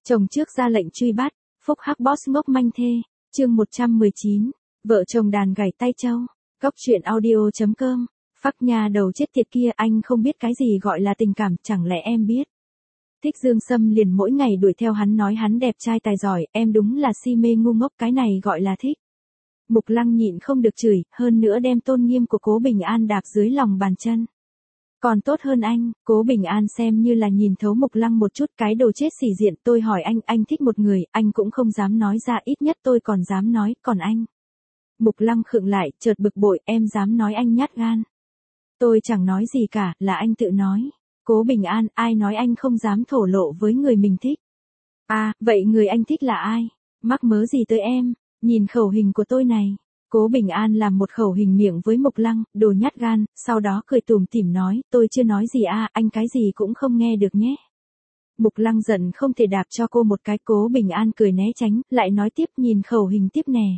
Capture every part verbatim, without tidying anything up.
Chồng trước ra lệnh truy bắt, phúc hắc boss ngốc manh thê, chương một trăm mười chín, vợ chồng đàn gảy tay trâu, góc truyện audio.com, phắc nhà đầu chết tiệt kia, anh không biết cái gì gọi là tình cảm, chẳng lẽ em biết. Thích Dương Sâm liền mỗi ngày đuổi theo hắn nói hắn đẹp trai tài giỏi, em đúng là si mê ngu ngốc, cái này gọi là thích. Mục Lăng nhịn không được chửi, hơn nữa đem tôn nghiêm của Cố Bình An đạp dưới lòng bàn chân. Còn tốt hơn anh, Cố Bình An xem như là nhìn thấu Mục Lăng một chút, cái đồ chết xỉ diện, tôi hỏi anh, anh thích một người, anh cũng không dám nói ra, ít nhất tôi còn dám nói, còn anh. Mục Lăng khựng lại, chợt bực bội, em dám nói anh nhát gan. Tôi chẳng nói gì cả, là anh tự nói. Cố Bình An, ai nói anh không dám thổ lộ với người mình thích? À, vậy người anh thích là ai? Mắc mớ gì tới em? Nhìn khẩu hình của tôi này. Cố Bình An làm một khẩu hình miệng với Mục Lăng, đồ nhát gan, sau đó cười tủm tỉm nói, tôi chưa nói gì à, anh cái gì cũng không nghe được nhé. Mục Lăng giận không thể đạp cho cô một cái, Cố Bình An cười né tránh, lại nói tiếp, nhìn khẩu hình tiếp nè.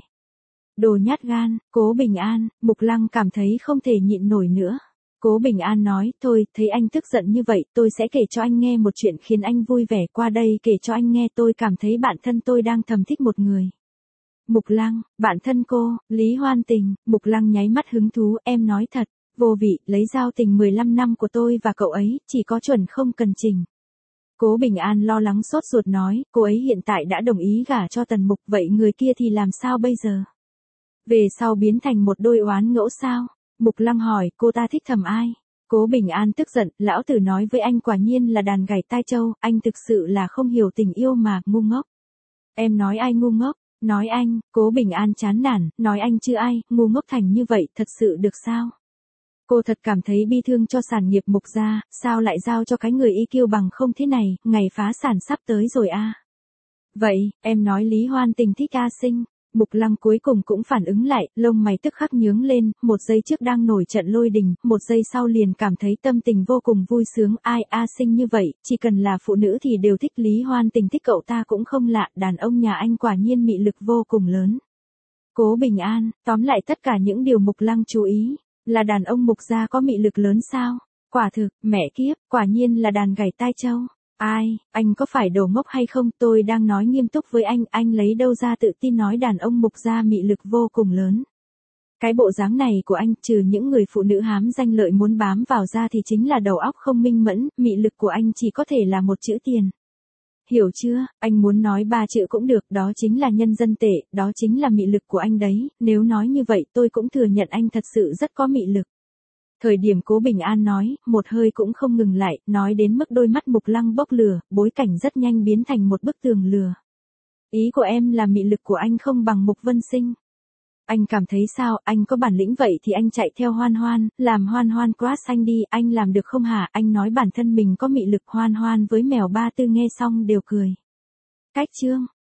Đồ nhát gan, Cố Bình An, Mục Lăng cảm thấy không thể nhịn nổi nữa. Cố Bình An nói, thôi, thấy anh tức giận như vậy, tôi sẽ kể cho anh nghe một chuyện khiến anh vui vẻ, qua đây kể cho anh nghe, tôi cảm thấy bản thân tôi đang thầm thích một người. Mục Lăng, bạn thân cô, Lý Hoan Tình, Mục Lăng nháy mắt hứng thú, em nói thật, vô vị, lấy giao tình mười lăm năm của tôi và cậu ấy, chỉ có chuẩn không cần chỉnh. Cố Bình An lo lắng sốt ruột nói, cô ấy hiện tại đã đồng ý gả cho Tần Mục, vậy người kia thì làm sao bây giờ? Về sau biến thành một đôi oán ngẫu sao? Mục Lăng hỏi, cô ta thích thầm ai? Cố Bình An tức giận, lão tử nói với anh quả nhiên là đàn gảy tai trâu, anh thực sự là không hiểu tình yêu mà, ngu ngốc. Em nói ai ngu ngốc? Nói anh, Cố Bình An chán nản, nói anh chứ ai, ngu ngốc thành như vậy, thật sự được sao? Cô thật cảm thấy bi thương cho sản nghiệp Mục gia, sao lại giao cho cái người y kiêu bằng không thế này, ngày phá sản sắp tới rồi a. À? Vậy, em nói Lý Hoan Tình thích A Sinh. Mục Lăng cuối cùng cũng phản ứng lại, lông mày tức khắc nhướng lên, một giây trước đang nổi trận lôi đình, một giây sau liền cảm thấy tâm tình vô cùng vui sướng, ai A Sinh như vậy, chỉ cần là phụ nữ thì đều thích. Lý Hoan Tình thích cậu ta cũng không lạ, đàn ông nhà anh quả nhiên mị lực vô cùng lớn. Cố Bình An, tóm lại tất cả những điều Mục Lăng chú ý, là đàn ông Mục gia có mị lực lớn sao? Quả thực, mẹ kiếp, quả nhiên là đàn gảy tai trâu. Ai, anh có phải đồ ngốc hay không, tôi đang nói nghiêm túc với anh, anh lấy đâu ra tự tin nói đàn ông Mục gia mị lực vô cùng lớn. Cái bộ dáng này của anh, trừ những người phụ nữ hám danh lợi muốn bám vào ra thì chính là đầu óc không minh mẫn, mị lực của anh chỉ có thể là một chữ tiền. Hiểu chưa, anh muốn nói ba chữ cũng được, đó chính là nhân dân tệ, đó chính là mị lực của anh đấy, nếu nói như vậy tôi cũng thừa nhận anh thật sự rất có mị lực. Thời điểm Cố Bình An nói, một hơi cũng không ngừng lại, nói đến mức đôi mắt Mục Lăng bốc lửa, bối cảnh rất nhanh biến thành một bức tường lửa. Ý của em là mị lực của anh không bằng Mục Vân Sinh. Anh cảm thấy sao, anh có bản lĩnh vậy thì anh chạy theo Hoan Hoan, làm Hoan Hoan crush anh đi, anh làm được không hả? Anh nói bản thân mình có mị lực. Hoan Hoan với mèo Ba Tư nghe xong đều cười. Cách chương.